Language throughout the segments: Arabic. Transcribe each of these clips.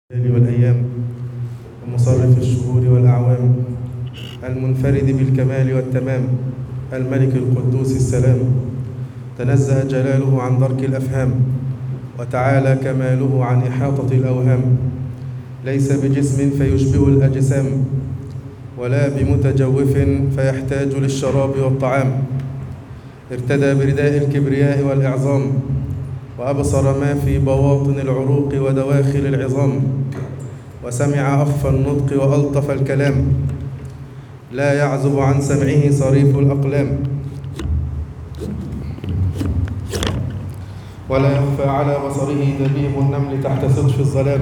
والأيام ومصرف الشهور والأعوام، المنفرد بالكمال والتمام، الملك القدوس السلام. تنزه جلاله عن درك الأفهام، وتعالى كماله عن إحاطة الأوهام. ليس بجسم فيشبه الأجسام، ولا بمتجوف فيحتاج للشراب والطعام. ارتدى برداء الكبرياء والإعظام، وأبصر ما في بواطن العروق ودواخل العظام، وسمع أخفى النطق وألطف الكلام. لا يعزب عن سمعه صريف الأقلام، ولا يخفى على بصره دبيب النمل تحت سقف الظلام.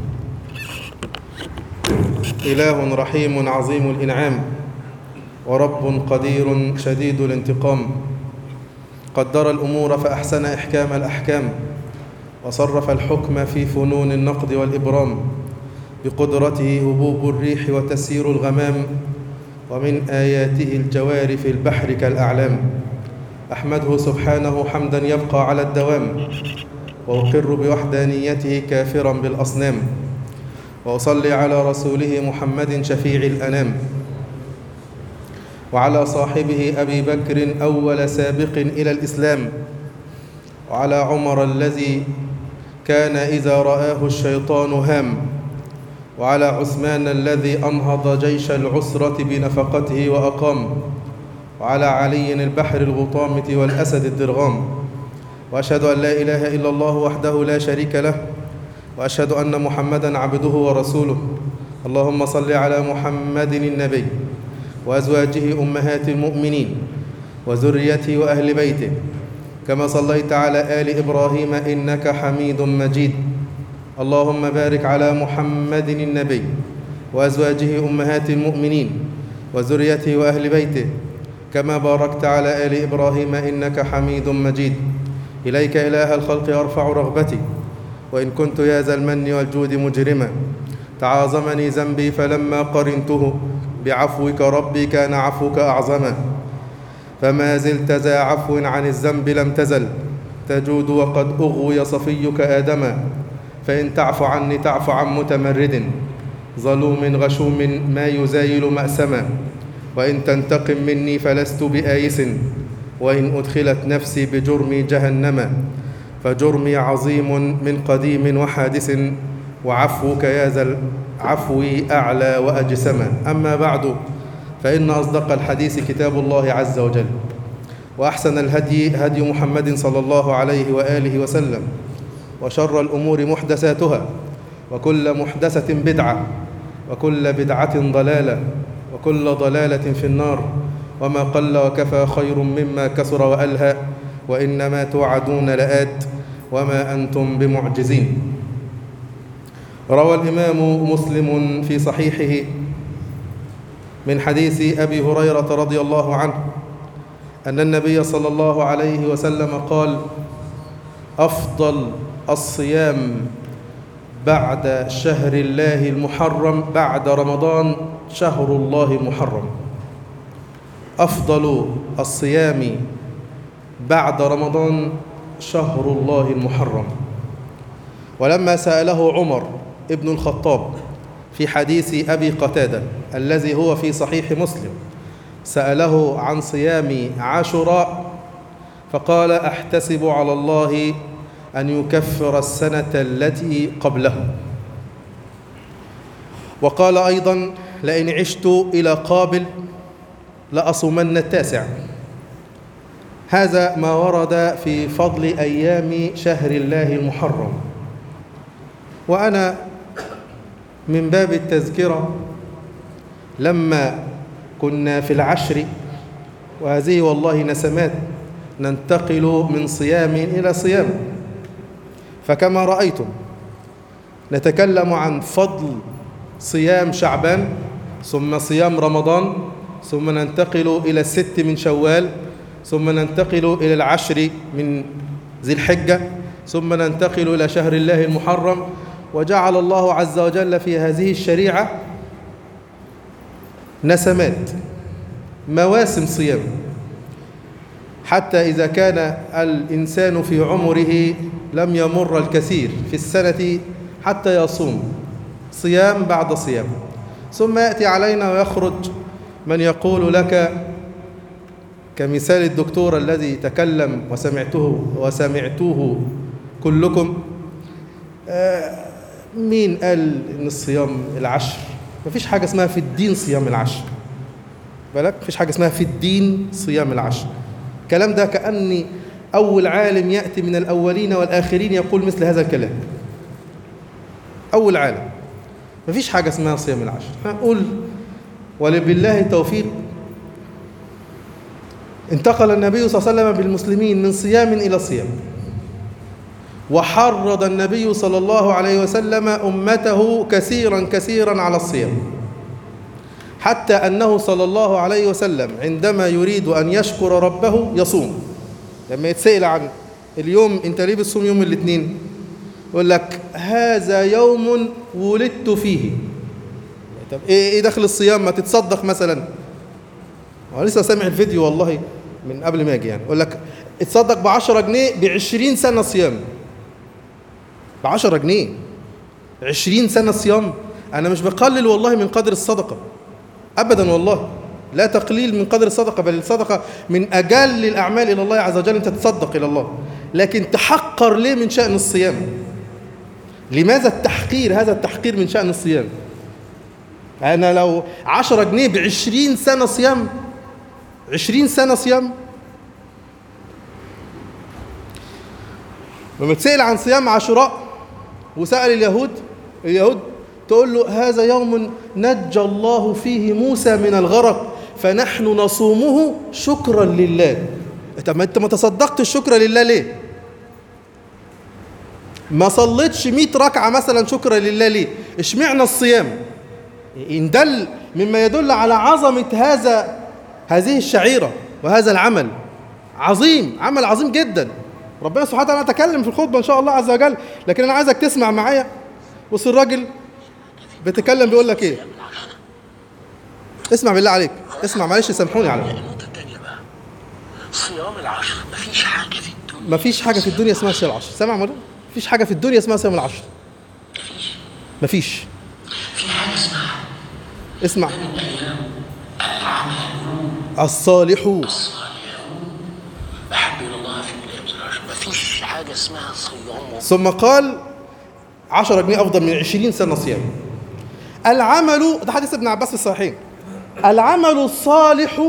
إله رحيم عظيم الإنعام، ورب قدير شديد الانتقام. قدر الأمور فأحسن إحكام الأحكام، وصرف الحكم في فنون النقد والإبرام. بقدرته هبوب الريح وتسيير الغمام، ومن آياته الجوار في البحر كالأعلام. أحمده سبحانه حمدا يبقى على الدوام، وأقر بوحدانيته كافرا بالأصنام. وأصلي على رسوله محمد شفيع الأنام، وعلى صاحبه أبي بكر أول سابق إلى الإسلام، وعلى عمر الذي كان إذا رآه الشيطان هام، وعلى عثمان الذي أنهض جيش العسرة بنفقته وأقام، وعلى علي البحر الغطامة والأسد الدرغام. وأشهد أن لا إله إلا الله وحده لا شريك له، وأشهد أن محمدًا عبده ورسوله. اللهم صل على محمد النبي وأزواجه أمهات المؤمنين وذريته وأهل بيته، كما صليت على آل إبراهيم إنك حميد مجيد. اللهم بارك على محمد النبي وأزواجه أمهات المؤمنين وذريته وأهل بيته، كما باركت على آل إبراهيم إنك حميد مجيد. إليك إله الخلق أرفع رغبتي، وإن كنت يا ذا المن والجود مجرما. تعاظمني ذنبي فلما قرنته بعفوك ربي كان عفوك أعظما. فما زلت ذا عفو عن الذنب لم تزل تجود، وقد أغوي صفيك آدما. فإن تعف عني تعف عن متمرد ظلوم غشوم ما يزايل مأسما. وإن تنتقم مني فلست بآيس، وإن أدخلت نفسي بجرمي جهنما. فجرمي عظيم من قديم وحادث، وعفوك يا ذا العفو أعلى وأجسما. أما بعد، فإن أصدق الحديث كتاب الله عز وجل، وأحسن الهدي هدي محمد صلى الله عليه وآله وسلم، وشر الأمور محدثاتها، وكل محدثة بدعة، وكل بدعة ضلالة، وكل ضلالة في النار. وما قل وكفى خير مما كثر وألهى، وإنما توعدون لآت وما أنتم بمعجزين. روى الإمام مسلم في صحيحه من حديث أبي هريرة رضي الله عنه أن النبي صلى الله عليه وسلم قال: أفضل الصيام بعد شهر الله المحرم بعد رمضان شهر الله المحرم. أفضل الصيام بعد رمضان شهر الله المحرم. ولما سأله عمر ابن الخطاب في حديث أبي قتادة الذي هو في صحيح مسلم، سأله عن صيام عاشوراء، فقال: أحتسب على الله أن يكفر السنة التي قبله. وقال أيضا: لئن عشت إلى قابل لأصومن التاسع. هذا ما ورد في فضل أيام شهر الله المحرم. وأنا من باب التذكرة لما كنا في العشر، وهذه والله نسمات، ننتقل من صيام إلى صيام، فكما رأيتم نتكلم عن فضل صيام شعبان، ثم صيام رمضان، ثم ننتقل إلى 6 من شوال، ثم ننتقل إلى 10 من ذي الحجة، ثم ننتقل إلى شهر الله المحرم. وجعل الله عز وجل في هذه الشريعة نسمات، مواسم صيام، حتى إذا كان الإنسان في عمره لم يمر الكثير في السنة حتى يصوم، صيام بعد صيام. ثم يأتي علينا ويخرج من يقول لك كمثال الدكتور الذي تكلم وسمعتوه كلكم، مين قال إن الصيام العشر؟ مفيش حاجة اسمها في الدين صيام العشر، بالك؟ مفيش حاجة اسمها في الدين صيام العشر. الكلام ده كأني أول عالم يأتي من الأولين والآخرين يقول مثل هذا الكلام. أول عالم. مفيش حاجة اسمها صيام العشر. نقول ولبالله التوفيق. انتقل النبي صلى الله عليه وسلم بالمسلمين من صيام إلى صيام، وحرض النبي صلى الله عليه وسلم أمته كثيرا على الصيام، حتى أنه صلى الله عليه وسلم عندما يريد أن يشكر ربه يصوم. لما يتسأل عن اليوم أنت ليه بتصوم يوم الاثنين؟ يقول لك هذا يوم ولدت فيه. طب ايه دخل الصيام؟ ما تتصدق مثلا. هو لسه سامع الفيديو والله من قبل ما اجي، يعني يقول لك اتصدق ب10 جنيه ب20 سنة صيام. ب10 جنيه 20 سنة صيام. أنا مش بقلل والله من قدر الصدقة أبدا، والله لا تقليل من قدر الصدقة، بل الصدقة من أجل الأعمال إلى الله عز وجل. أنت تتصدق إلى الله، لكن تحقر ليه من شأن الصيام؟ لماذا التحقير؟ هذا التحقير من شأن الصيام. أنا لو 10 جنيه ب20 سنة صيام، 20 سنة صيام. لما تسأل عن صيام عاشوراء وسأل اليهود تقول له هذا يوم نجى الله فيه موسى من الغرق فنحن نصومه شكرا لله. طب ما انت ما تصدقتش شكرا لله ليه؟ ما صليتش 100 ركعة مثلا شكرا لله ليه؟ اشمعنى الصيام؟ إن دل مما يدل على عظمة هذه الشعيرة وهذا العمل عظيم، عمل عظيم جدا. ربنا سبحانه وتعالى تكلم في الخطبة إن شاء الله عز وجل، لكن أنا عايزك تسمع معايا. بص الراجل بيتكلم بيقول لك إيه؟ اسمع بالله عليك، اسمع معلش سامحوني على النقطة الثانية بقى صيام العشر. مفيش حاجة في الدنيا، مفيش حاجة في الدنيا اسمها صيام العشر. سامع مرة؟ مفيش حاجة في الدنيا اسمها صيام العشر. مفيش. في حاجة اسمع. من أيام العمل الصالح أحب إلى الله في الأيام العشر. مفيش حاجة اسمها صيام. ثم قال 10 جنيه أفضل من 20 سنة صيام. العمل، ده حديث ابن عباس في الصحيحين، العمل الصالح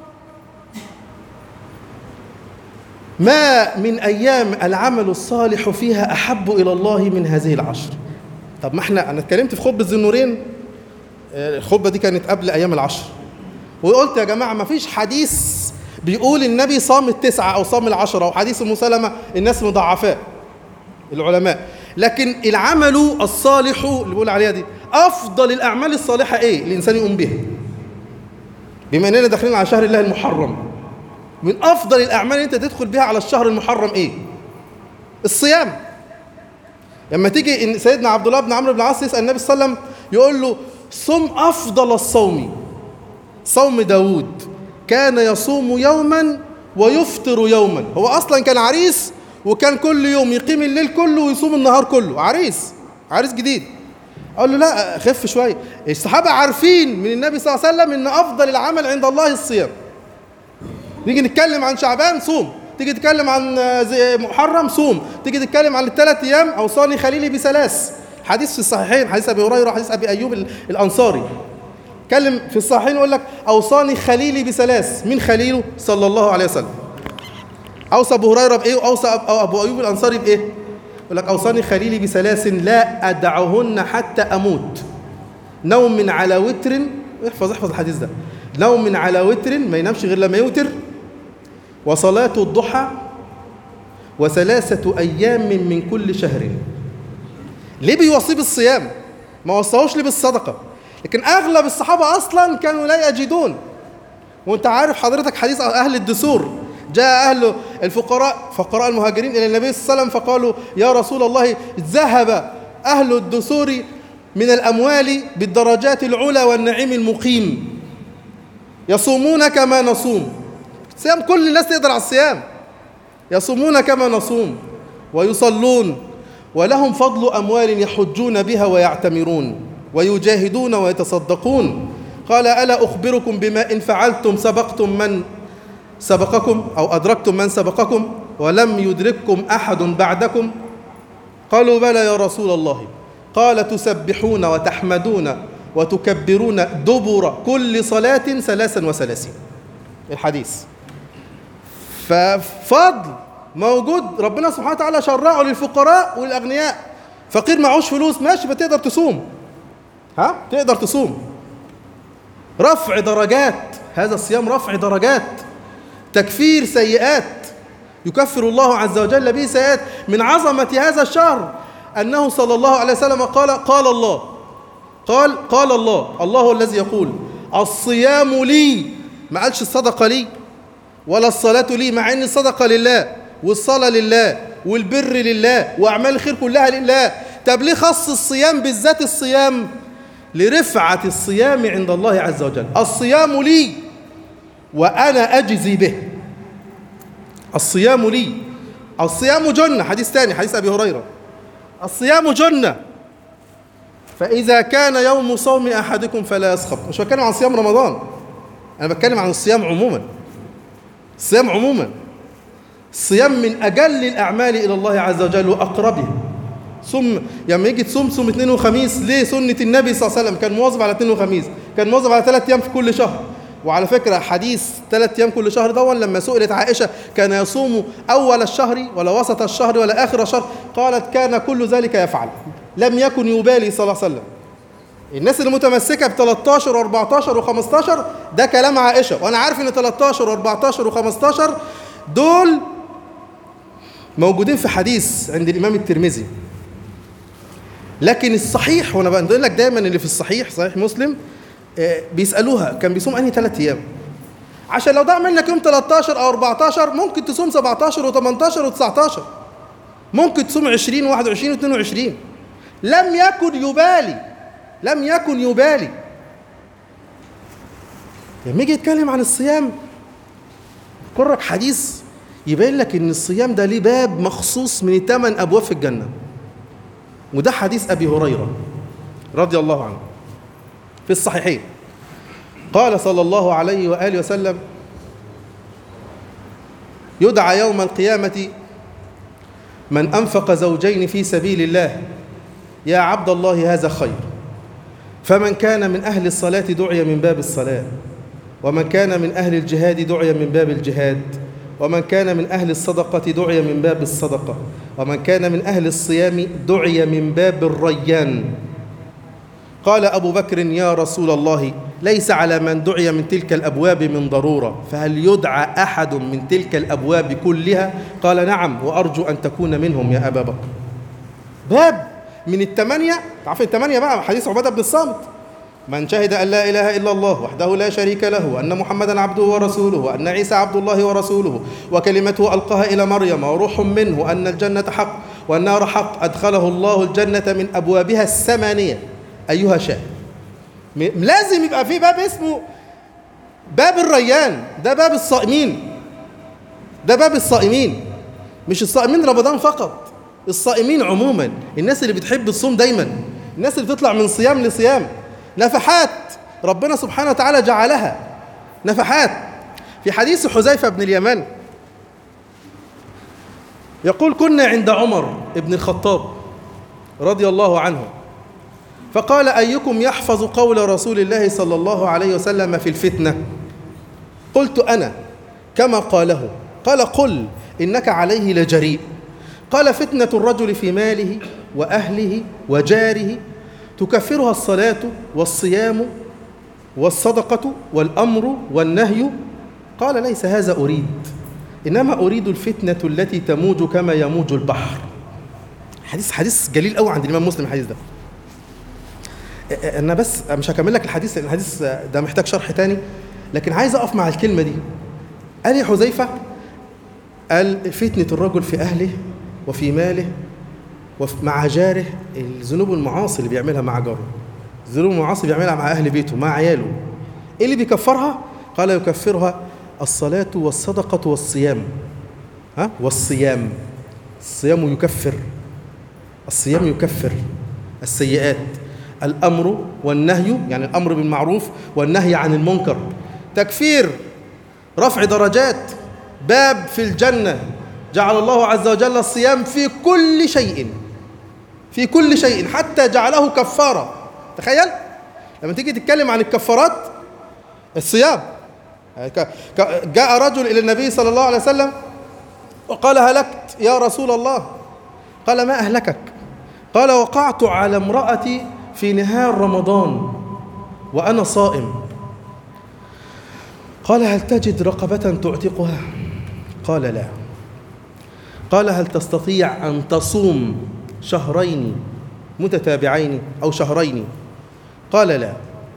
ما من أيام العمل الصالح فيها أحب إلى الله من هذه العشر. طب ما أنا اتكلمت في خطبة ذي النورين، الخطبة دي كانت قبل أيام العشر، وقلت يا جماعة ما فيش حديث بيقول النبي صام ال9 أو صام ال10، أو حديث أم سلمة الناس مضاعفاه العلماء. لكن العمل الصالح اللي بيقول عليها دي أفضل الأعمال الصالحة إيه؟ الإنسان يقوم بها. بما أننا داخلين على شهر الله المحرم، من أفضل الأعمال اللي أنت تدخل بها على الشهر المحرم إيه؟ الصيام. لما تيجي إن سيدنا عبد الله بن عمرو بن العاص يسأل النبي صلى الله عليه وسلم يقول له صم أفضل الصوم. صوم داود كان يصوم يوما ويفطر يوما. هو أصلا كان عريس، وكان كل يوم يقيم الليل كله ويصوم النهار كله. عريس جديد. قال له لا خف شوية. الصحابة عارفين من النبي صلى الله عليه وسلم إن أفضل العمل عند الله الصيام. نيجي نتكلم عن شعبان صوم، تيجي تتكلم عن محرم صوم، تيجي تتكلم عن ال3 أيام أوصاني خليلي بثلاث. حديث في الصحيحين، حديث أبي هريرة وحديث أبي أيوب الأنصاري. اتكلم في الصحيحين يقول لك أوصاني خليلي بثلاث. من خليله؟ صلى الله عليه وسلم. أوصى أبو هريرة بإيه؟ وأوصى أبو أيوب الأنصاري بإيه؟ يقول لك أوصاني خليلي بثلاث لا أدعهن حتى أموت: نوم على وتر. احفظ الحديث ده. نوم على وتر، ما ينامش غير لما يوتر، وصلاة الضحى، و3 أيام من كل شهر. ليه بيوصي بالصيام؟ ما وصاهوش ليه بالصدقة؟ لكن أغلب الصحابة أصلا كانوا لا يجدون. وانت عارف حضرتك حديث أهل الدثور، جاء أهل الفقراء فقراء المهاجرين إلى النبي صلى الله عليه وسلم فقالوا يا رسول الله ذهب أهل الدثور من الأموال بالدرجات العلى والنعيم المقيم، يصومون كما نصوم. صيام كل الناس تقدر على الصيام. يصومون كما نصوم ويصلون ولهم فضل أموال يحجون بها ويعتمرون. ويجاهدون ويتصدقون. قال ألا أخبركم بما إن فعلتم سبقتم من سبقكم أو أدركتم من سبقكم ولم يدرككم أحد بعدكم؟ قالوا بلى يا رسول الله. قال تسبحون وتحمدون وتكبرون دبر كل صلاة 33. الحديث. ففضل موجود، ربنا سبحانه وتعالى شرعه للفقراء والأغنياء. فقير معهوش فلوس ماشي، فتقدر تصوم، تقدر تصوم. رفع درجات، هذا الصيام رفع درجات، تكفير سيئات، يكفر الله عز وجل به سيئات. من عظمة هذا الشهر أنه صلى الله عليه وسلم قال الله هو الذي يقول الصيام لي، ما قالش الصدقة لي ولا الصلاة لي، مع أن الصدقة لله والصلاة لله والبر لله وأعمال الخير كلها لله. طب ليه خص الصيام بالذات الصيام؟ لرفعة الصيام عند الله عز وجل. الصيام لي وأنا أجزي به. الصيام لي، الصيام جنة. حديث ثاني، حديث أبي هريرة، الصيام جنة، فإذا كان يوم صوم أحدكم فلا يسخط. مش بتكلم عن صيام رمضان، أنا بتكلم عن الصيام عموما. الصيام عموما، الصيام من أجل الأعمال إلى الله عز وجل وأقربه. لما يجي تصوم اثنين وخميس، ليه؟ سنة النبي صلى الله عليه وسلم كان مواظب على اثنين وخميس، كان مواظب على 3 أيام في كل شهر. وعلى فكرة حديث 3 أيام كل شهر ده، لما سئلت عائشة كان يصوم أول الشهر ولا وسط الشهر ولا آخر الشهر؟ قالت كان كل ذلك يفعل، لم يكن يبالي صلى الله عليه وسلم. الناس اللي متمسكة ب 13 و14 و15 ده كلام عائشة، وأنا عارف إن 13 و14 و15 دول موجودين في حديث عند الإمام الترمذي. لكن الصحيح، وأنا بقول لك دايما اللي في الصحيح، صحيح مسلم، بيسألوها كان بيصوم أنهي 3 أيام، عشان لو ضاع منك يوم 13 أو 14 ممكن تصوم 17 و18 و19، ممكن تصوم 20 و21 و22. لم يكن يبالي. لما يجي يتكلم عن الصيام يقرك حديث يبين لك ان الصيام ده ليه باب مخصوص من 8 أبواب في الجنة، وده حديث أبي هريرة رضي الله عنه في الصحيحين. قال صلى الله عليه وآله وسلم يدعى يوم القيامة من أنفق زوجين في سبيل الله يا عبد الله هذا خير، فمن كان من أهل الصلاة دعي من باب الصلاة، ومن كان من أهل الجهاد دعي من باب الجهاد، ومن كان من أهل الصدقة دعي من باب الصدقة، ومن كان من أهل الصيام دعي من باب الريان. قال أبو بكر يا رسول الله ليس على من دعي من تلك الأبواب من ضرورة، فهل يدعى أحد من تلك الأبواب كلها؟ قال نعم وأرجو أن تكون منهم يا أبا بكر. باب من 8، تعرفين 8 بقى، حديث عبادة بن الصامت: من شهد أن لا إله إلا الله وحده لا شريك له وأن محمدا عبده ورسوله وأن عيسى عبد الله ورسوله وكلمته ألقاها إلى مريم وروح منه وأن الجنة حق والنار حق أدخله الله الجنة من أبوابها 8 أيها شاهد. لازم يبقى في باب اسمه باب الريان، ده باب الصائمين، ده باب الصائمين، مش الصائمين رمضان فقط، الصائمين عموما، الناس اللي بتحب الصوم دايما، الناس اللي بتطلع من صيام لصيام، نفحات ربنا سبحانه وتعالى جعلها نفحات. في حديث حذيفة بن اليمان يقول كنا عند عمر بن الخطاب رضي الله عنه فقال أيكم يحفظ قول رسول الله صلى الله عليه وسلم في الفتنة؟ قلت أنا كما قاله. قال قل إنك عليه لجريء. قال فتنة الرجل في ماله وأهله وجاره تكفرها الصلاة والصيام والصدقة والأمر والنهي. قال ليس هذا أريد، إنما أريد الفتنة التي تموج كما يموج البحر. حديث جليل قوي عند الإمام مسلم الحديث ده. أنا بس مش هكمل لك الحديث لأن الحديث ده محتاج شرح تاني، لكن عايز أقف مع الكلمة دي. قال يا حذيفة، قال فتنة الرجل في أهله وفي ماله ومع جاره، الذنوب والمعاصي اللي بيعملها مع جاره، الذنوب والمعاصي اللي بيعملها مع أهل بيته مع عياله، إيه اللي بيكفرها؟ قال يكفرها الصلاة والصدقة والصيام. والصيام، الصيام يكفر، الصيام يكفر السيئات. الأمر والنهي، يعني الأمر بالمعروف والنهي عن المنكر. تكفير، رفع درجات، باب في الجنة جعل الله عز وجل الصيام في كل شيء، في كل شيء، حتى جعله كفارة. تخيل لما تيجي تتكلم عن الكفارات الصيام. جاء رجل إلى النبي صلى الله عليه وسلم وقال: هلكت يا رسول الله. قال: ما أهلكك؟ قال: وقعت على امرأتي في نهار رمضان وأنا صائم. قال: هل تجد رقبة تعتقها؟ قال: لا. قال: هل تستطيع أن تصوم شهرين متتابعين أو شهرين؟ قال: لا.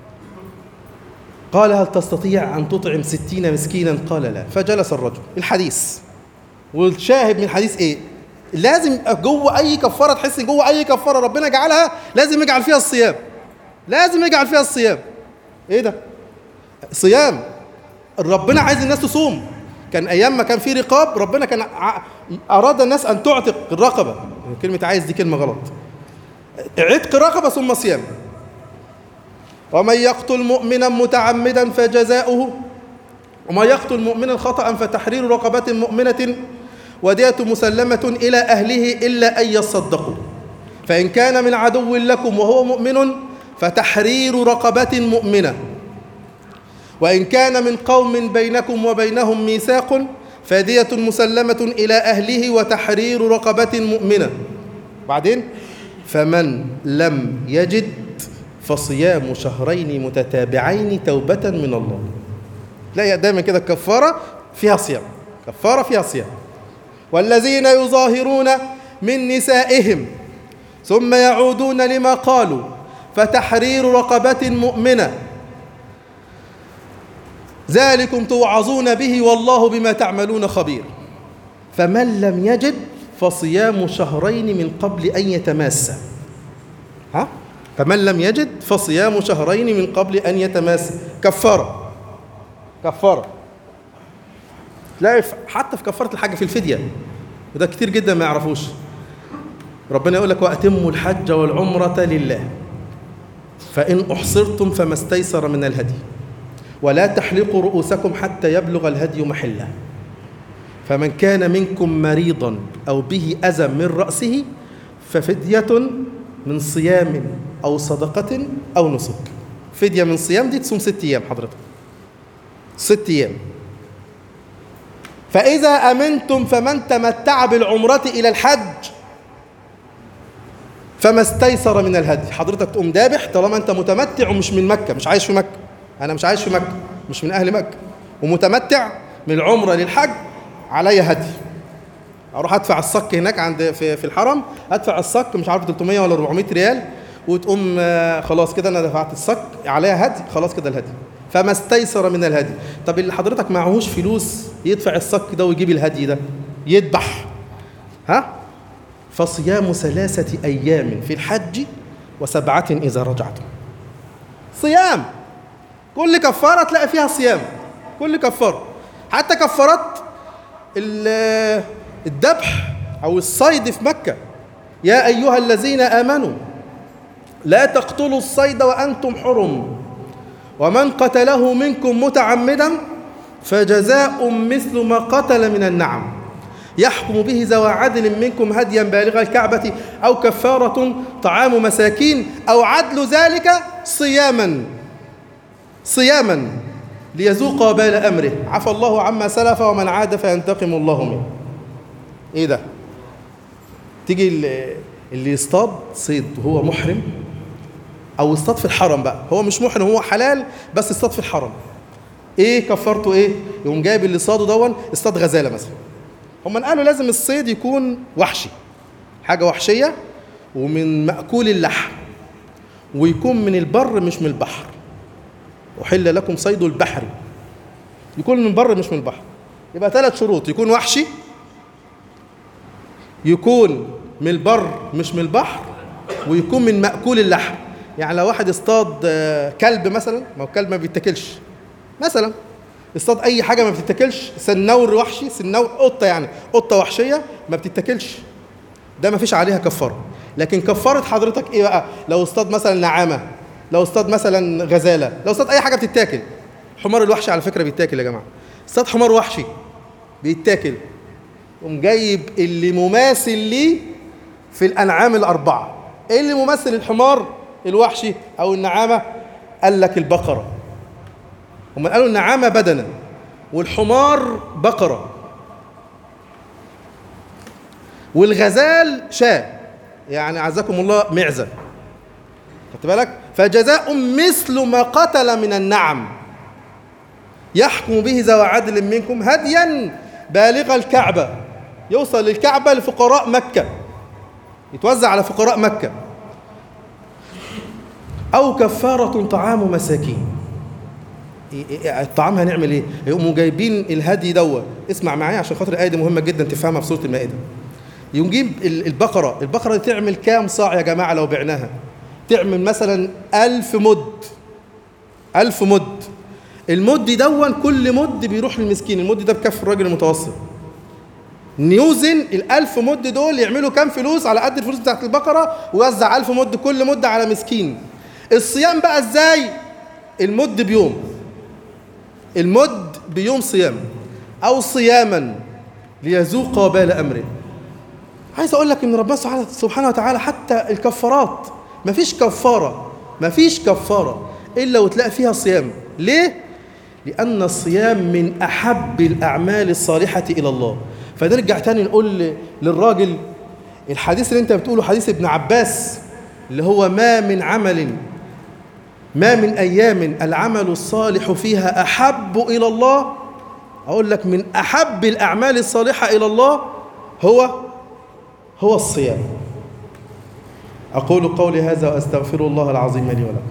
قال: هل تستطيع أن تطعم 60 مسكينا؟ قال: لا. فجلس الرجل. الحديث والشاهد من الحديث إيه؟ لازم جوه أي كفارة، تحس جوه أي كفارة ربنا جعلها لازم يجعل فيها الصيام، لازم يجعل فيها الصيام. إيه ده؟ صيام. ربنا عايز الناس تصوم. كان أيام ما كان في رقاب، ربنا كان أراد الناس أن تعتق الرقبة. كلمة عايز دي كلمة غلط. عتق رقبة ثم صيام. ومن يقتل مؤمنا متعمدا فجزاؤه، ومن يقتل مؤمنا خطأ فتحرير رقبة مؤمنة ودية مسلمة إلى أهله إلا أن يصدقوا، فإن كان من عدو لكم وهو مؤمن فتحرير رقبة مؤمنة، وإن كان من قوم بينكم وبينهم ميثاق فدية مسلمة إلى أهله وتحرير رقبة مؤمنة. بعدين: فمن لم يجد فصيام شهرين متتابعين توبة من الله. لا دايما كده الكفارة فيها صيام، كفارة فيها صيام. والذين يظاهرون من نسائهم ثم يعودون لما قالوا فتحرير رقبة مؤمنة ذلكم توعظون به والله بما تعملون خبير. فمن لم يجد فصيام شهرين من قبل أن يتماسا. فمن لم يجد فصيام شهرين من قبل أن يتماسا. كفارة، كفارة. تلاقي حتى في كفارة الحج في الفدية، وده كتير جدا ما يعرفوش. ربنا يقول لك: وأتموا الحج والعمرة لله فإن أحصرتم فما استيسر من الهدي ولا تحلقوا رؤوسكم حتى يبلغ الهدي محله، فمن كان منكم مريضا أو به أذى من رأسه ففدية من صيام أو صدقة أو نسك. فدية من صيام دي تصوم 6 أيام حضرتك، 6 أيام. فإذا أمنتم فمن تمتع بالعمرة إلى الحج فما استيسر من الهدي. حضرتك تقوم دابح طالما أنت متمتع ومش من مكة، مش عايش في مكة. أنا مش عايش في مكة، مش من أهل مكة، ومتمتع من العمرة للحج، علي هدي. أروح أدفع الصك هناك عند في الحرم، أدفع الصك مش عارف 300 ولا 400 ريال، وتقوم خلاص كده أنا دفعت الصك، عليها هدي، خلاص كده الهدي. فما استيسر من الهدي. طب اللي حضرتك معهوش فلوس يدفع الصك ده ويجيب الهدي ده يذبح، فصيام 3 أيام في الحج و7 إذا رجعتم. صيام. كل كفارة تلاقي فيها صيام، كل كفارة. حتى كفارات الذبح أو الصيد في مكة: يا أيها الذين آمنوا لا تقتلوا الصيد وأنتم حرم ومن قتله منكم متعمدا فجزاء مثل ما قتل من النعم يحكم به ذوى عدل منكم هديا بالغ الكعبة أو كفارة طعام مساكين أو عدل ذلك صياما ليذوق وبال أمره عفى الله عما سلف ومن عاد فينتقم الله منه. إيه ده؟ تيجي اللي يصطاد صيد وهو محرم، أو يصطاد في الحرم بقى، هو مش محرم، هو حلال بس يصطاد في الحرم. إيه كفارته إيه؟ يقوم جايب اللي صاده دون، اصطاد غزالة مثلا. هم قالوا لازم الصيد يكون وحشي، حاجة وحشية ومن مأكول اللحم، ويكون من البر مش من البحر. أحل لكم صيد البحر، يكون من البر مش من البحر. يبقى 3 شروط: يكون وحشي، يكون من البر مش من البحر، ويكون من مأكول اللحم. يعني لو واحد اصطاد كلب مثلا، ما هو الكلب ما بيتاكلش مثلا، اصطاد اي حاجه ما بتتاكلش، سنور وحشي، سنور قطه، يعني قطه وحشيه ما بتتاكلش، ده ما فيش عليها كفاره. لكن كفارة حضرتك ايه بقى؟ لو اصطاد مثلا نعامة، لو اصطاد مثلا غزالة، لو اصطاد اي حاجة بتتاكل. حمار الوحشي على فكرة بيتاكل يا جماعة. اصطاد حمار وحشي بيتاكل، قوم جايب اللي مماثل ليه في الانعام الاربعة. ايه اللي ممثل الحمار الوحشي او النعامة؟ قال لك البقرة. هم قالوا النعامة بدنا والحمار بقرة والغزال شاة، يعني عزكم الله معزة. خدت بالك؟ فجزاء مثل ما قتل من النعم يحكم به ذوي عدل منكم هديا بالغ الكعبة، يوصل للكعبة لفقراء مكة، يتوزع على فقراء مكة. أو كفارة طعام مساكين. الطعام هنعمل ايه؟ يقوموا جايبين الهدي دوت، اسمع معايا عشان خاطر الآية دي مهمة جدا تفهمها في سورة المائدة. يجيب البقرة دي تعمل كام صاع يا جماعة لو بعناها؟ تعمل مثلا 1000 مد. 1000 مد. المد دون كل مد بيروح للمسكين. المد ده بكف الراجل المتوسط. نيوزن ال1000 مد دول يعملوا كام فلوس على قد الفلوس بتاعت البقرة، ويوزع 1000 مد كل مد على مسكين. الصيام بقى ازاي؟ المد بيوم، المد بيوم صيام او صياما ليذوق وبال امره. عايز اقول لك ان ربنا سبحانه وتعالى حتى الكفارات مفيش كفارة الا وتلاقي فيها صيام. ليه؟ لان الصيام من احب الاعمال الصالحة الى الله. فنرجع تاني نقول للراجل الحديث اللي انت بتقوله، حديث ابن عباس اللي هو ما من ايام العمل الصالح فيها احب الى الله. اقول لك من احب الاعمال الصالحة الى الله هو الصيام. أقول قولي هذا وأستغفر الله العظيم لي ولكم.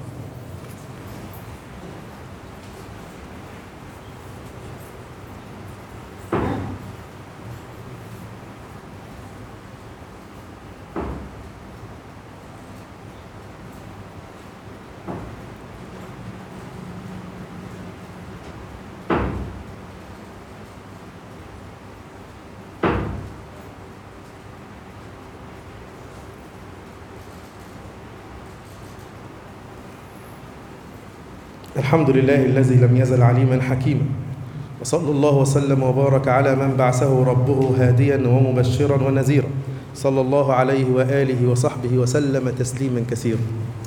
الحمد لله الذي لم يزل عليما حكيما، وصلى الله وسلم وبارك على من بعثه ربه هاديا ومبشرا ونذيرا، صلى الله عليه وآله وصحبه وسلم تسليما كثيرا.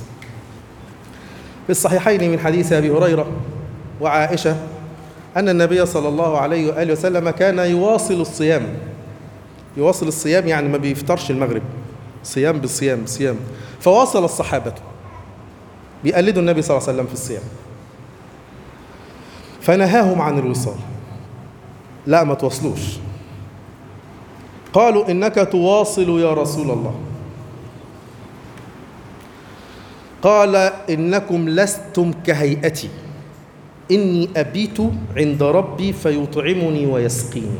في الصحيحين من حديث أبي هريرة وعائشة أن النبي صلى الله عليه وآله وسلم كان يواصل الصيام، يعني ما بيفطرش المغرب، صيام بالصيام صيام. فواصل الصحابة بيقلدوا النبي صلى الله عليه وسلم في الصيام، فنهاهم عن الوصال. لا ما تواصلوش. قالوا إنك تواصل يا رسول الله. قال إنكم لستم كهيئتي، إني أبيت عند ربي فيطعمني ويسقيني.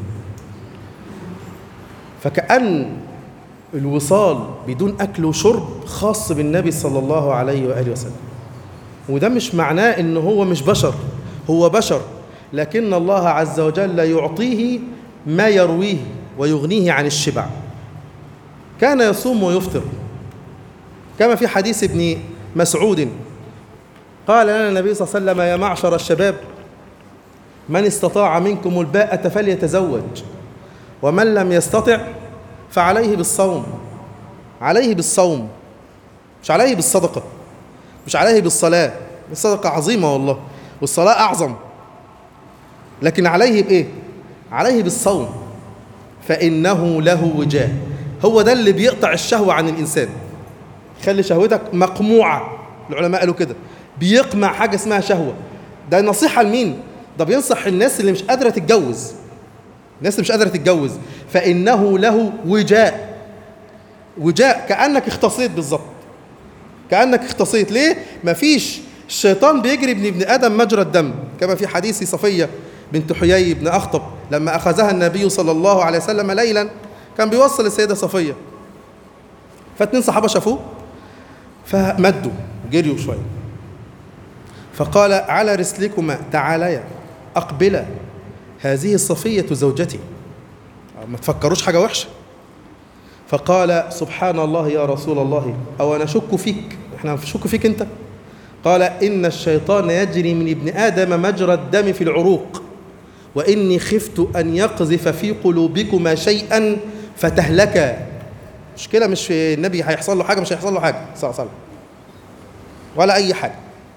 فكأن الوصال بدون أكل وشرب خاص بالنبي صلى الله عليه وآله وسلم. وده مش معناه إنه هو مش بشر، هو بشر، لكن الله عز وجل يعطيه ما يرويه ويغنيه عن الشبع. كان يصوم ويفطر، كما في حديث ابن مسعود قال لنا النبي صلى الله عليه وسلم: يا معشر الشباب من استطاع منكم الباءة فليتزوج، ومن لم يستطع فعليه بالصوم. عليه بالصوم، مش عليه بالصدقة، مش عليه بالصلاة. الصدقة عظيمة والله، والصلاة أعظم، لكن عليه بإيه؟ عليه بالصوم، فإنه له وجاه. هو ده اللي بيقطع الشهوة عن الإنسان، يخلي شهوتك مقموعة. العلماء قالوا كده، بيقمع حاجة اسمها شهوة. ده نصيحة لمين؟ ده بينصح الناس اللي مش قادرة تتجوز، الناس اللي مش قادرة تتجوز. فإنه له وجاء، وجاء كأنك اختصيت بالظبط، كأنك اختصيت. ليه؟ مفيش، الشيطان بيجري ابن آدم مجرى الدم، كما في حديث صفية بنت حيي بن أخطب لما أخذها النبي صلى الله عليه وسلم ليلا، كان بيوصل السيدة صفية، فاتنين صحابة شافوه فمدوا جريوا شوية، فقال: على رسلكما، تعاليا أقبلا، هذه الصفية زوجتي، ما تفكروش حاجة وحشة. فقال سبحان الله يا رسول الله، أو أنا أشك فيك؟ إحنا نشك فيك أنت؟ قال إن الشيطان يجري من ابن آدم مجرى الدم في العروق، وإني خفت أن يقذف في قلوبكما شيئا فتهلكا. مشكلة مش في النبي هيحصل له حاجة، مش هيحصل له حاجة صلى الله عليه وسلم ولا أي حاجة،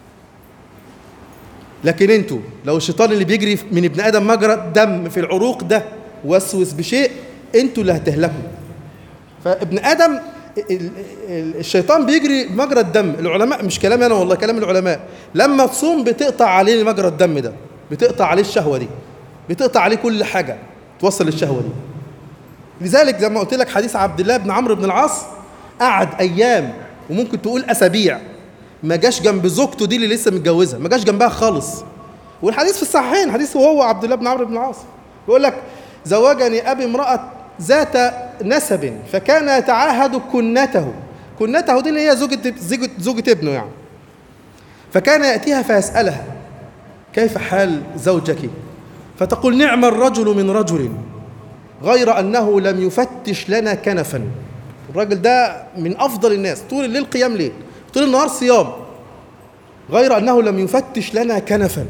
لكن انتوا لو الشيطان اللي بيجري من ابن آدم مجرى الدم في العروق ده وسوس بشيء، انتوا اللي هتهلكوا. فابن آدم الشيطان بيجري مجرى الدم. العلماء، مش كلامي أنا والله، كلام العلماء، لما تصوم بتقطع عليه مجرى الدم ده، بتقطع عليه الشهوة دي، بتقطع عليه كل حاجة توصل للشهوة دي. لذلك زي ما قلت لك حديث عبد الله بن عمرو بن العاص، قعد أيام وممكن تقول أسابيع ما جاش جنب زوجته دي اللي لسه متجوزها، ما جاش جنبها خالص. والحديث في الصحيحين، حديث وهو عبد الله بن عمرو بن العاص يقول لك زوجني أبي امرأة ذات نسب فكان يتعاهد كنته. كنته دي اللي هي زوجة ابنه يعني. فكان يأتيها فيسألها كيف حال زوجك؟ فتقول نعم الرجل من رجل غير أنه لم يفتش لنا كنفا. الراجل ده من أفضل الناس، طول الليل قيام ليل، طول النهار صيام، غير أنه لم يفتش لنا كنفا.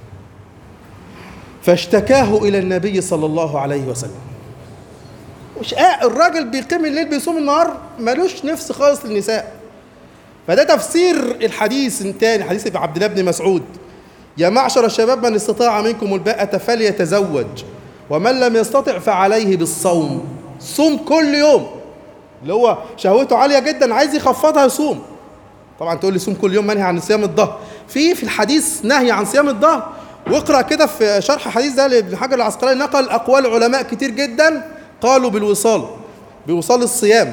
فاشتكاه إلى النبي صلى الله عليه وسلم. الراجل بيقيم الليل بيصوم النهار، ملوش نفس خالص للنساء. فده تفسير الحديث الثاني، حديث ابن عبد الله بن مسعود: يا معشر الشباب من استطاع منكم الباءة فليتزوج ومن لم يستطع فعليه بالصوم. صوم كل يوم، اللي هو شهوته عالية جدا عايز يخفضها يصوم. طبعا تقول لي صوم كل يوم منهي عن صيام الظهر، في الحديث نهي عن صيام الظهر. واقرأ كده في شرح حديث ده لابن حجر العسقلاني، نقل أقوال علماء كتير جدا قالوا بالوصال، بوصال الصيام.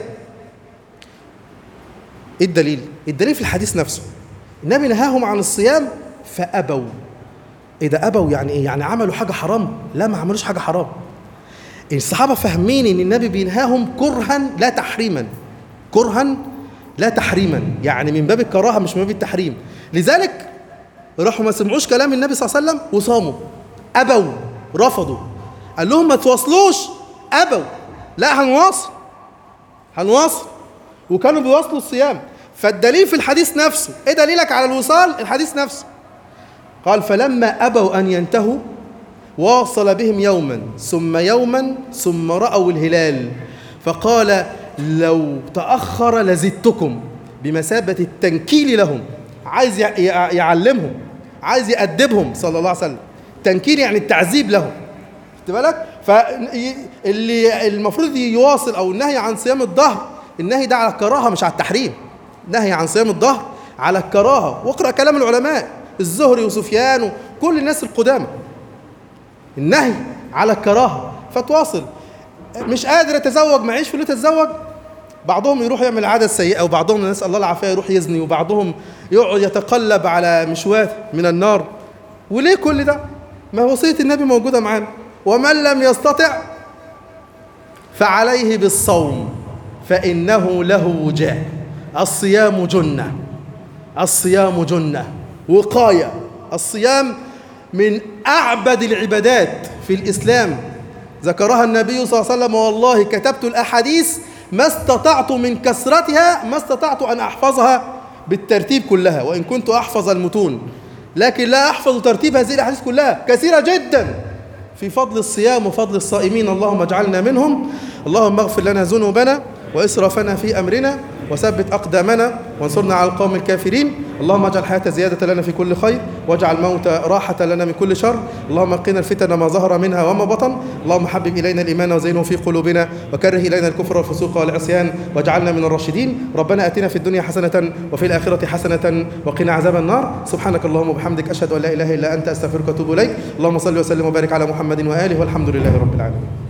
ايه الدليل؟ الدليل في الحديث نفسه، النبي نهاهم عن الصيام فأبوا. ايه ده أبوا يعني ايه؟ يعني عملوا حاجة حرام؟ لا، ما عملوش حاجة حرام. الصحابة فاهمين ان النبي بينهاهم كرها لا تحريما، كرها لا تحريما، يعني من باب الكراهة مش من باب التحريم. لذلك راحوا ما سمعوش كلام النبي صلى الله عليه وسلم وصاموا. أبوا، رفضوا، قال لهم ما تواصلوش، أبوا، لا هنواصل. وكانوا بيواصلوا الصيام. فالدليل في الحديث نفسه. ايه دليلك على الوصال؟ الحديث نفسه. قال فلما أبوا أن ينتهوا واصل بهم يوما ثم يوما ثم رأوا الهلال، فقال لو تأخر لزدتكم، بمثابة التنكيل لهم. عايز يعلمهم، عايز يأدبهم صلى الله عليه وسلم. تنكيل يعني التعذيب لهم، خد بالك؟ فاللي المفروض يواصل، او النهي عن صيام الظهر، النهي ده على الكراهه مش على التحريم. نهي عن صيام الظهر على الكراهه. واقرا كلام العلماء، الزهري وسفيان وكل الناس القدامى، النهي على الكراهه. فتواصل. مش قادر اتزوج، معيش فلوس اتزوج، بعضهم يروح يعمل عاده سيئه، وبعضهم نسال الله العافيه يروح يزني، وبعضهم يقعد يتقلب على مشوات من النار. وليه كل ده؟ ما وصيه النبي موجوده معانا: ومن لم يستطع فعليه بالصوم فإنه له وجاء. الصيام جنة، الصيام جنة، وقاية. الصيام من أعبد العبادات في الإسلام، ذكرها النبي صلى الله عليه وسلم: والله كتبت الأحاديث ما استطعت من كثرتها، ما استطعت أن أحفظها بالترتيب كلها، وإن كنت أحفظ المتون، لكن لا أحفظ ترتيب هذه الأحاديث كلها، كثيرة جدا في فضل الصيام وفضل الصائمين. اللهم اجعلنا منهم. اللهم اغفر لنا ذنوبنا وإسرافنا في أمرنا وثبت أقدامنا وانصرنا على القوم الكافرين. اللهم اجعل الحياة زيادة لنا في كل خير، واجعل الموت راحة لنا من كل شر. اللهم قنا الفتن ما ظهر منها وما بطن. اللهم حبب إلينا الإيمان وزينه في قلوبنا، وكره إلينا الكفر والفسوق والعصيان، واجعلنا من الراشدين. ربنا آتنا في الدنيا حسنة وفي الآخرة حسنة وقنا عذاب النار. سبحانك اللهم وبحمدك، أشهد أن لا إله إلا أنت، أستغفرك وأتوب إليك. اللهم صل وسلم وبارك على محمد وآله، والحمد لله رب العالمين.